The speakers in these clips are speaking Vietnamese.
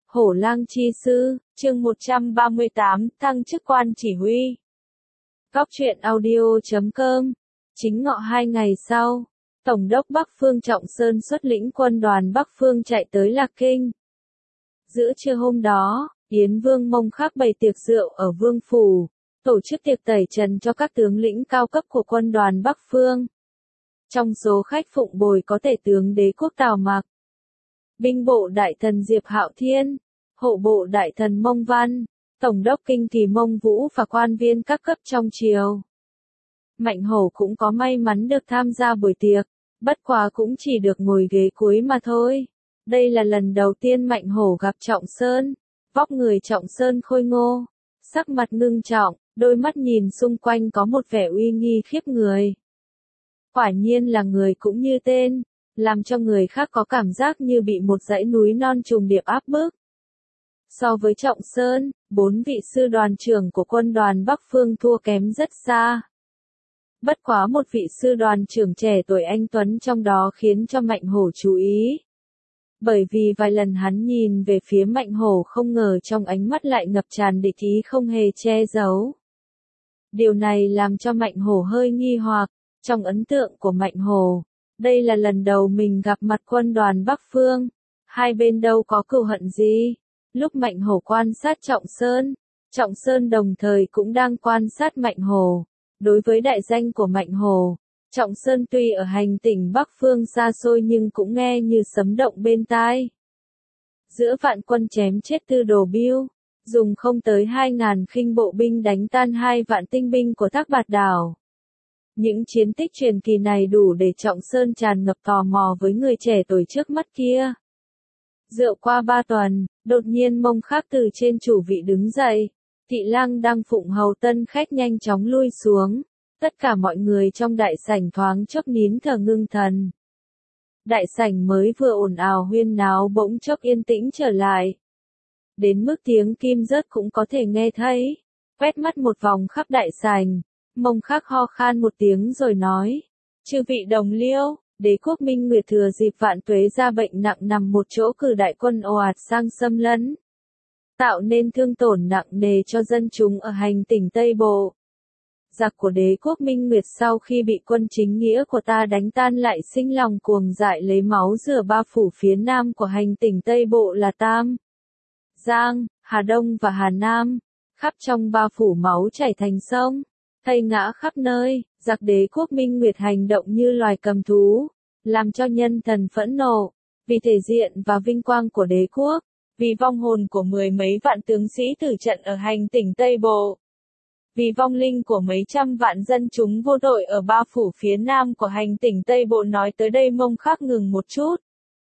Hổ lang chi sư, chương 138, thăng chức quan chỉ huy. Góc truyện audio.com. Chính ngọ 2 ngày sau, Tổng đốc Bắc Phương Trọng Sơn xuất lĩnh quân đoàn Bắc Phương chạy tới Lạc Kinh. Giữa trưa hôm đó, Yến Vương Mông Khắc bày tiệc rượu ở Vương Phủ, tổ chức tiệc tẩy trần cho các tướng lĩnh cao cấp của quân đoàn Bắc Phương. Trong số khách phụng bồi có Tể tướng Đế quốc Tào Mặc, Binh bộ đại thần Diệp Hạo Thiên, Hộ bộ đại thần Mông Văn, Tổng đốc Kinh Kỳ Mông Vũ và quan viên các cấp trong triều. Mạnh Hổ cũng có may mắn được tham gia buổi tiệc, bất quá cũng chỉ được ngồi ghế cuối mà thôi. Đây là lần đầu tiên Mạnh Hổ gặp Trọng Sơn. Vóc người Trọng Sơn khôi ngô, sắc mặt ngưng trọng, đôi mắt nhìn xung quanh có một vẻ uy nghi khiếp người. Quả nhiên là người cũng như tên, làm cho người khác có cảm giác như bị một dãy núi non trùng điệp áp bức. So với Trọng Sơn, 4 vị sư đoàn trưởng của quân đoàn Bắc Phương thua kém rất xa. Bất quá một vị sư đoàn trưởng trẻ tuổi anh tuấn trong đó khiến cho Mạnh Hổ chú ý. Bởi vì vài lần hắn nhìn về phía Mạnh Hổ không ngờ trong ánh mắt lại ngập tràn địch ý không hề che giấu. Điều này làm cho Mạnh Hổ hơi nghi hoặc, trong ấn tượng của Mạnh Hổ, đây là lần đầu mình gặp mặt quân đoàn Bắc Phương, hai bên đâu có cừu hận gì. Lúc Mạnh Hổ quan sát Trọng Sơn đồng thời cũng đang quan sát Mạnh Hổ. Đối với đại danh của Mạnh Hổ, Trọng Sơn tuy ở hành tỉnh Bắc Phương xa xôi nhưng cũng nghe như sấm động bên tai. Giữa vạn quân chém chết Tư Đồ Biêu, dùng không tới 2.000 khinh bộ binh đánh tan 2 vạn tinh binh của Thác Bạt Đảo. Những chiến tích truyền kỳ này đủ để Trọng Sơn tràn ngập tò mò với người trẻ tuổi trước mắt kia. Rượu qua 3 tuần, đột nhiên Mông Khắc từ trên chủ vị đứng dậy. Thị lang đang phụng hầu tân khách nhanh chóng lui xuống. Tất cả mọi người trong đại sảnh thoáng chốc nín thở ngưng thần. Đại sảnh mới vừa ồn ào huyên náo bỗng chốc yên tĩnh trở lại. Đến mức tiếng kim rớt cũng có thể nghe thấy. Quét mắt một vòng khắp đại sảnh, Mông Khắc ho khan một tiếng rồi nói. Chư vị đồng liêu, Đế quốc Minh Nguyệt thừa dịp Vạn Tuế ra bệnh nặng nằm một chỗ cử đại quân ồ ạt sang xâm lấn. Tạo nên thương tổn nặng nề cho dân chúng ở hành tỉnh Tây Bộ. Giặc của Đế quốc Minh Nguyệt sau khi bị quân chính nghĩa của ta đánh tan lại sinh lòng cuồng dại lấy máu rửa 3 phủ phía nam của hành tỉnh Tây Bộ là Tam, Giang, Hà Đông và Hà Nam. Khắp trong 3 phủ máu chảy thành sông, thây ngã khắp nơi. Giặc Đế quốc Minh Nguyệt hành động như loài cầm thú, làm cho nhân thần phẫn nộ. Vì thể diện và vinh quang của đế quốc, vì vong hồn của 10 mấy vạn tướng sĩ tử trận ở hành tỉnh Tây Bộ, vì vong linh của mấy trăm vạn dân chúng vô tội ở 3 phủ phía nam của hành tỉnh Tây Bộ. Nói tới đây Mông Khắc ngừng một chút,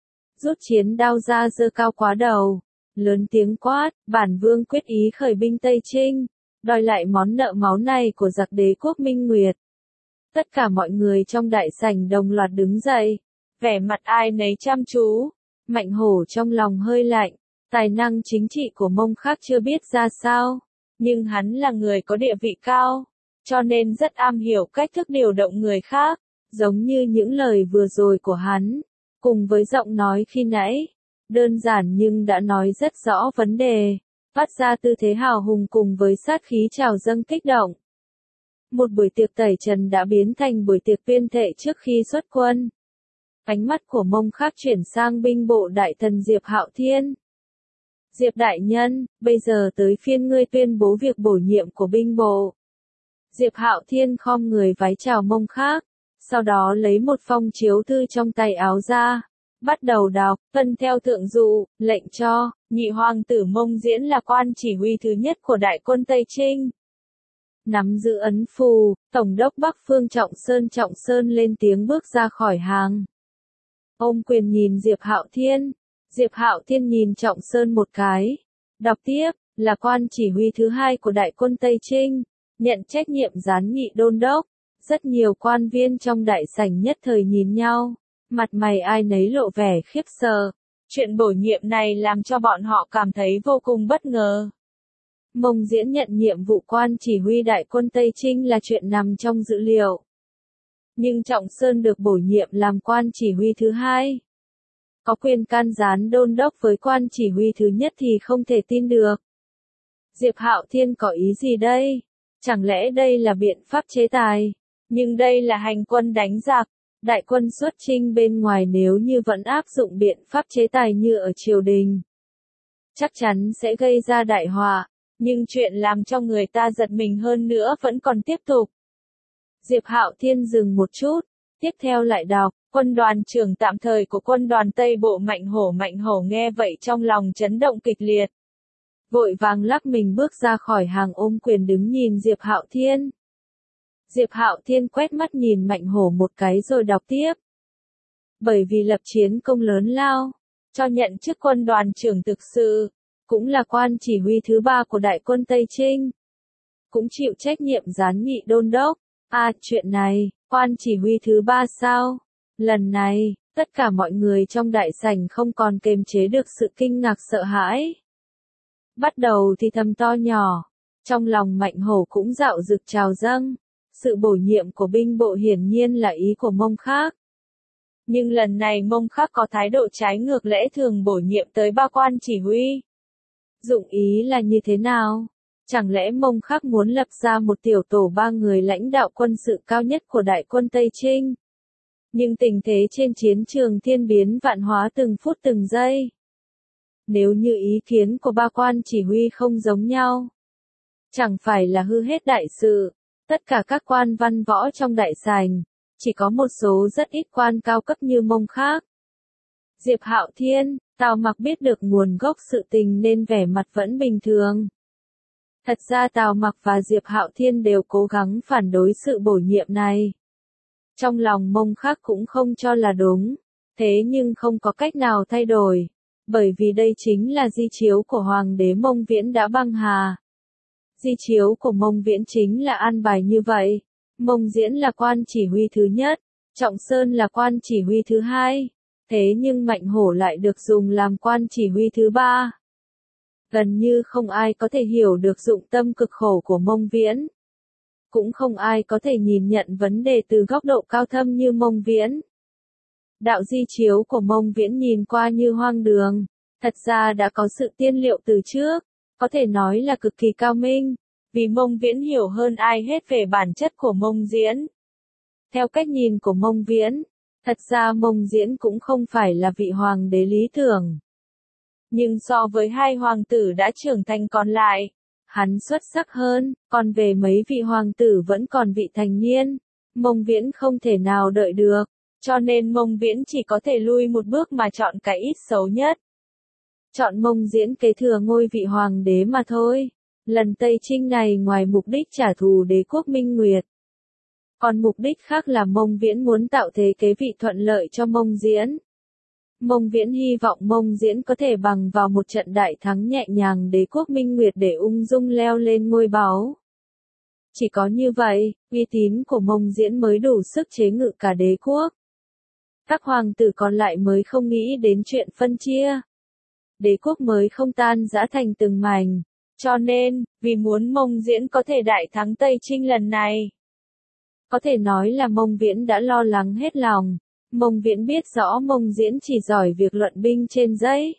rút chiến đao ra giơ cao quá đầu, lớn tiếng quát, bản vương quyết ý khởi binh Tây Trinh, đòi lại món nợ máu này của giặc Đế quốc Minh Nguyệt. Tất cả mọi người trong đại sảnh đồng loạt đứng dậy, vẻ mặt ai nấy chăm chú. Mạnh Hổ trong lòng hơi lạnh, tài năng chính trị của Mông Khắc chưa biết ra sao, nhưng hắn là người có địa vị cao, cho nên rất am hiểu cách thức điều động người khác, giống như những lời vừa rồi của hắn, cùng với giọng nói khi nãy, đơn giản nhưng đã nói rất rõ vấn đề, phát ra tư thế hào hùng cùng với sát khí trào dâng kích động. Một buổi tiệc tẩy trần đã biến thành buổi tiệc tuyên thệ trước khi xuất quân. Ánh mắt của Mông Khắc chuyển sang binh bộ đại thần Diệp Hạo Thiên. Diệp đại nhân, bây giờ tới phiên ngươi tuyên bố việc bổ nhiệm của binh bộ. Diệp Hạo Thiên khom người vái chào Mông Khắc, sau đó lấy một phong chiếu thư trong tay áo ra, bắt đầu đọc, tuân theo thượng dụ, lệnh cho, nhị hoàng tử Mông Diễn là quan chỉ huy thứ nhất của đại quân Tây Trinh. Nắm giữ ấn phù, Tổng đốc Bắc Phương Trọng Sơn lên tiếng bước ra khỏi hàng. Ôm quyền nhìn Diệp Hạo Thiên. Diệp Hạo Thiên nhìn Trọng Sơn một cái. Đọc tiếp, là quan chỉ huy thứ 2 của đại quân Tây Trinh, nhận trách nhiệm gián nghị đôn đốc. Rất nhiều quan viên trong đại sảnh nhất thời nhìn nhau, mặt mày ai nấy lộ vẻ khiếp sợ. Chuyện bổ nhiệm này làm cho bọn họ cảm thấy vô cùng bất ngờ. Mông Diễn nhận nhiệm vụ quan chỉ huy đại quân Tây Trinh là chuyện nằm trong dữ liệu. Nhưng Trọng Sơn được bổ nhiệm làm quan chỉ huy thứ 2. có quyền can gián đôn đốc với quan chỉ huy thứ nhất thì không thể tin được. Diệp Hạo Thiên có ý gì đây? Chẳng lẽ đây là biện pháp chế tài? Nhưng đây là hành quân đánh giặc, đại quân xuất chinh bên ngoài, nếu như vẫn áp dụng biện pháp chế tài như ở triều đình, chắc chắn sẽ gây ra đại họa, nhưng chuyện làm cho người ta giật mình hơn nữa vẫn còn tiếp tục. Diệp Hạo Thiên dừng một chút, tiếp theo lại đọc, quân đoàn trưởng tạm thời của quân đoàn Tây Bộ Mạnh Hổ nghe vậy trong lòng chấn động kịch liệt. Vội vàng lắc mình bước ra khỏi hàng ôm quyền đứng nhìn Diệp Hạo Thiên. Diệp Hạo Thiên quét mắt nhìn Mạnh Hổ một cái rồi đọc tiếp. Bởi vì lập chiến công lớn lao, cho nhận chức quân đoàn trưởng thực sự, cũng là quan chỉ huy thứ 3 của đại quân Tây Trinh. Cũng chịu trách nhiệm gián nghị đôn đốc. Chuyện này, quan chỉ huy thứ 3 sao? Lần này, tất cả mọi người trong đại sảnh không còn kềm chế được sự kinh ngạc sợ hãi. Bắt đầu thì thầm to nhỏ, trong lòng Mạnh Hổ cũng dạo dực trào dâng. Sự bổ nhiệm của binh bộ hiển nhiên là ý của Mông Khác. Nhưng lần này Mông Khác có thái độ trái ngược lẽ thường bổ nhiệm tới 3 quan chỉ huy. Dụng ý là như thế nào? Chẳng lẽ Mông Khác muốn lập ra một tiểu tổ 3 người lãnh đạo quân sự cao nhất của đại quân Tây Trinh? Nhưng tình thế trên chiến trường thiên biến vạn hóa từng phút từng giây. Nếu như ý kiến của 3 quan chỉ huy không giống nhau, chẳng phải là hư hết đại sự. Tất cả các quan văn võ trong đại sảnh, chỉ có một số rất ít quan cao cấp như Mông Khác. Diệp Hạo Thiên, Tào Mặc biết được nguồn gốc sự tình nên vẻ mặt vẫn bình thường. Thật ra Tào Mặc và Diệp Hạo Thiên đều cố gắng phản đối sự bổ nhiệm này. Trong lòng Mông Khác cũng không cho là đúng, thế nhưng không có cách nào thay đổi, bởi vì đây chính là di chiếu của Hoàng đế Mông Viễn đã băng hà. Di chiếu của Mông Viễn chính là an bài như vậy. Mông Diễn là quan chỉ huy thứ nhất, Trọng Sơn là quan chỉ huy thứ 2, thế nhưng Mạnh Hổ lại được dùng làm quan chỉ huy thứ 3. Gần như không ai có thể hiểu được dụng tâm cực khổ của Mông Viễn. Cũng không ai có thể nhìn nhận vấn đề từ góc độ cao thâm như Mông Viễn. Đạo di chiếu của Mông Viễn nhìn qua như hoang đường, thật ra đã có sự tiên liệu từ trước. Có thể nói là cực kỳ cao minh, vì Mông Viễn hiểu hơn ai hết về bản chất của Mông Diễn. Theo cách nhìn của Mông Viễn, thật ra Mông Diễn cũng không phải là vị hoàng đế lý tưởng. Nhưng so với 2 hoàng tử đã trưởng thành còn lại, hắn xuất sắc hơn, còn về mấy vị hoàng tử vẫn còn vị thành niên, Mông Viễn không thể nào đợi được, cho nên Mông Viễn chỉ có thể lui một bước mà chọn cái ít xấu nhất. Chọn Mông Diễn kế thừa ngôi vị hoàng đế mà thôi. Lần Tây Trinh này ngoài mục đích trả thù đế quốc Minh Nguyệt, còn mục đích khác là Mông Viễn muốn tạo thế kế vị thuận lợi cho Mông Diễn. Mông Viễn hy vọng Mông Diễn có thể bằng vào một trận đại thắng nhẹ nhàng đế quốc Minh Nguyệt để ung dung leo lên ngôi báu. Chỉ có như vậy, uy tín của Mông Diễn mới đủ sức chế ngự cả đế quốc. Các hoàng tử còn lại mới không nghĩ đến chuyện phân chia. Đế quốc mới không tan rã thành từng mảnh. Cho nên, vì muốn Mông Diễn có thể đại thắng Tây Trinh lần này, có thể nói là Mông Viễn đã lo lắng hết lòng. Mông Viễn biết rõ Mông Diễn chỉ giỏi việc luận binh trên giấy.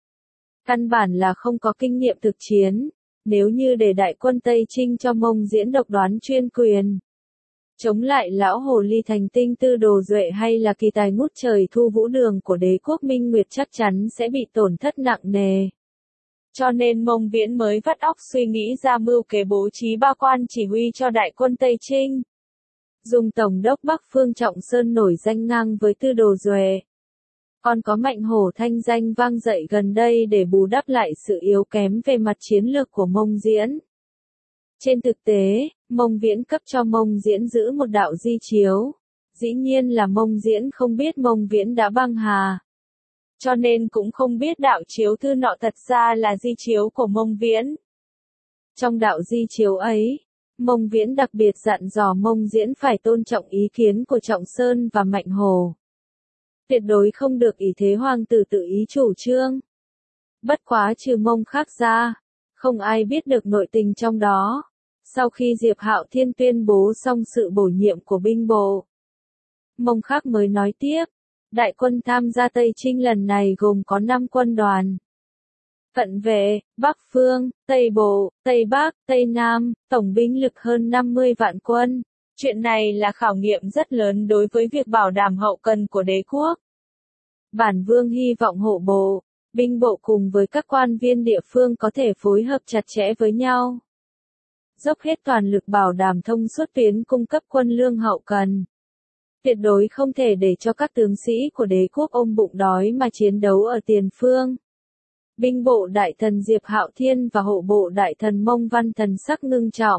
Căn bản là không có kinh nghiệm thực chiến. Nếu như để đại quân Tây Trinh cho Mông Diễn độc đoán chuyên quyền, chống lại lão hồ ly thành tinh Tư Đồ Duệ hay là kỳ tài ngút trời Thu Vũ Đường của đế quốc Minh Nguyệt chắc chắn sẽ bị tổn thất nặng nề. Cho nên Mông Viễn mới vắt óc suy nghĩ ra mưu kế bố trí 3 quan chỉ huy cho đại quân Tây Trinh. Dùng Tổng đốc Bắc Phương Trọng Sơn nổi danh ngang với Tư Đồ Duệ. Còn có Mạnh Hổ thanh danh vang dậy gần đây để bù đắp lại sự yếu kém về mặt chiến lược của Mông Diễn. Trên thực tế, Mông Viễn cấp cho Mông Diễn giữ một đạo di chiếu. Dĩ nhiên là Mông Diễn không biết Mông Viễn đã băng hà. Cho nên cũng không biết đạo chiếu thư nọ thật ra là di chiếu của Mông Viễn. Trong đạo di chiếu ấy, Mông Viễn đặc biệt dặn dò Mông Diễn phải tôn trọng ý kiến của Trọng Sơn và Mạnh Hổ. Tuyệt đối không được ỷ thế hoàng tử tự ý chủ trương. Bất quá trừ Mông Khác ra, không ai biết được nội tình trong đó. Sau khi Diệp Hạo Thiên tuyên bố xong sự bổ nhiệm của binh bộ, Mông Khác mới nói tiếp. Đại quân tham gia Tây Chinh lần này gồm có 5 quân đoàn. Cận vệ, Bắc Phương, Tây Bộ, Tây Bắc, Tây Nam, tổng binh lực hơn 50 vạn quân. Chuyện này là khảo nghiệm rất lớn đối với việc bảo đảm hậu cần của đế quốc. Bản Vương hy vọng hộ bộ, binh bộ cùng với các quan viên địa phương có thể phối hợp chặt chẽ với nhau. Dốc hết toàn lực bảo đảm thông suốt tuyến cung cấp quân lương hậu cần. Tuyệt đối không thể để cho các tướng sĩ của đế quốc ôm bụng đói mà chiến đấu ở tiền phương. Binh bộ đại thần Diệp Hạo Thiên và hộ bộ đại thần Mông Văn thần sắc ngưng trọng.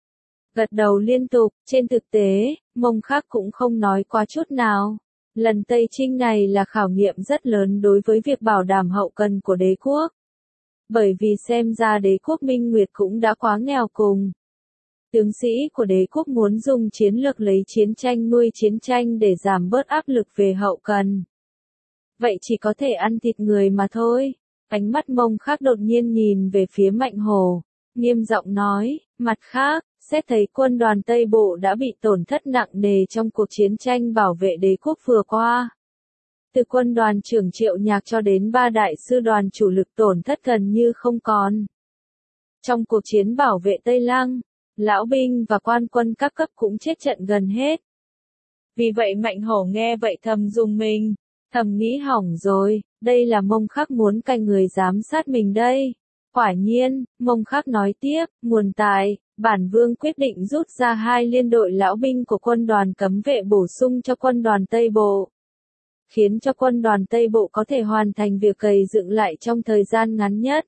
Gật đầu liên tục, trên thực tế, Mông Khắc cũng không nói quá chút nào. Lần Tây Chinh này là khảo nghiệm rất lớn đối với việc bảo đảm hậu cần của đế quốc. Bởi vì xem ra đế quốc Minh Nguyệt cũng đã quá nghèo cùng. Tướng sĩ của đế quốc muốn dùng chiến lược lấy chiến tranh nuôi chiến tranh để giảm bớt áp lực về hậu cần. Vậy chỉ có thể ăn thịt người mà thôi. Ánh mắt Mông Khắc đột nhiên nhìn về phía Mạnh Hổ, nghiêm giọng nói, mặt khác, xét thấy quân đoàn Tây Bộ đã bị tổn thất nặng nề trong cuộc chiến tranh bảo vệ đế quốc vừa qua. Từ quân đoàn trưởng Triệu Nhạc cho đến 3 đại sư đoàn chủ lực tổn thất gần như không còn. Trong cuộc chiến bảo vệ Tây Lăng, lão binh và quan quân các cấp cũng chết trận gần hết. Vì vậy Mạnh Hổ nghe vậy thầm rùng mình, thầm nghĩ hỏng rồi, đây là Mông Khắc muốn cai người giám sát mình đây. Quả nhiên, Mông Khắc nói tiếp, nguồn tài, bản Vương quyết định rút ra 2 liên đội lão binh của quân đoàn cấm vệ bổ sung cho quân đoàn Tây Bộ. Khiến cho quân đoàn Tây Bộ có thể hoàn thành việc cày dựng lại trong thời gian ngắn nhất.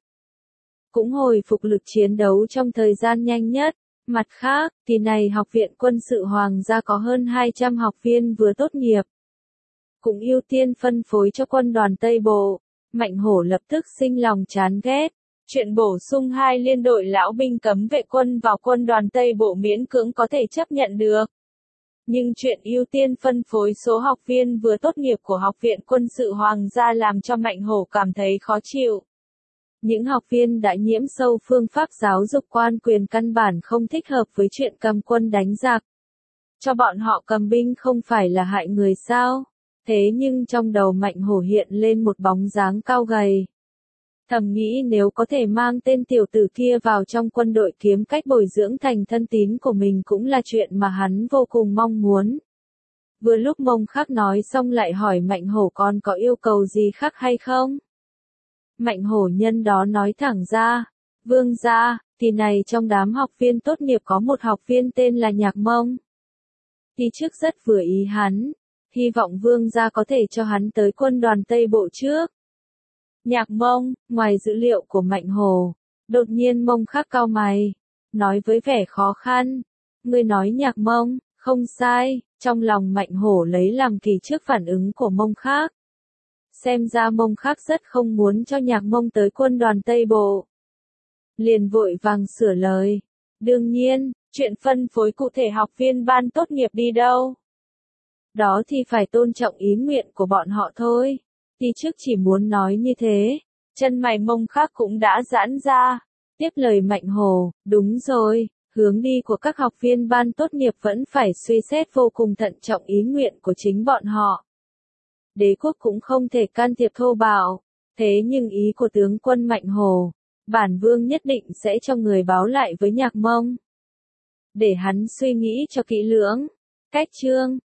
Cũng hồi phục lực chiến đấu trong thời gian nhanh nhất. Mặt khác, kỳ này Học viện Quân sự Hoàng gia có hơn 200 học viên vừa tốt nghiệp. Cũng ưu tiên phân phối cho quân đoàn Tây Bộ. Mạnh Hổ lập tức sinh lòng chán ghét. Chuyện bổ sung 2 liên đội lão binh cấm vệ quân vào quân đoàn Tây Bộ miễn cưỡng có thể chấp nhận được. Nhưng chuyện ưu tiên phân phối số học viên vừa tốt nghiệp của Học viện Quân sự Hoàng gia làm cho Mạnh Hổ cảm thấy khó chịu. Những học viên đã nhiễm sâu phương pháp giáo dục quan quyền căn bản không thích hợp với chuyện cầm quân đánh giặc. Cho bọn họ cầm binh không phải là hại người sao? Thế nhưng trong đầu Mạnh Hổ hiện lên một bóng dáng cao gầy. Thầm nghĩ nếu có thể mang tên tiểu tử kia vào trong quân đội kiếm cách bồi dưỡng thành thân tín của mình cũng là chuyện mà hắn vô cùng mong muốn. Vừa lúc Mông Khắc nói xong lại hỏi Mạnh Hổ còn có yêu cầu gì khác hay không? Mạnh Hổ nhân đó nói thẳng ra, Vương gia, kỳ này trong đám học viên tốt nghiệp có một học viên tên là Nhạc Mông. Kỳ trước rất vừa ý hắn, hy vọng Vương gia có thể cho hắn tới quân đoàn Tây Bộ trước. Nhạc Mông, ngoài dữ liệu của Mạnh Hổ, đột nhiên Mông Khắc cau mày, nói với vẻ khó khăn, ngươi nói Nhạc Mông, không sai, trong lòng Mạnh Hổ lấy làm kỳ trước phản ứng của Mông Khắc. Xem ra Mông Khắc rất không muốn cho Nhạc Mông tới quân đoàn Tây Bộ. Liền vội vàng sửa lời. Đương nhiên, chuyện phân phối cụ thể học viên ban tốt nghiệp đi đâu. Đó thì phải tôn trọng ý nguyện của bọn họ thôi. Thì trước chỉ muốn nói như thế. Chân mày Mông Khắc cũng đã giãn ra. Tiếp lời Mạnh Hổ, đúng rồi, hướng đi của các học viên ban tốt nghiệp vẫn phải suy xét vô cùng thận trọng ý nguyện của chính bọn họ. Đế quốc cũng không thể can thiệp thô bạo, thế nhưng ý của tướng quân Mạnh Hổ, bản Vương nhất định sẽ cho người báo lại với Nhạc Mông. Để hắn suy nghĩ cho kỹ lưỡng. Cách chương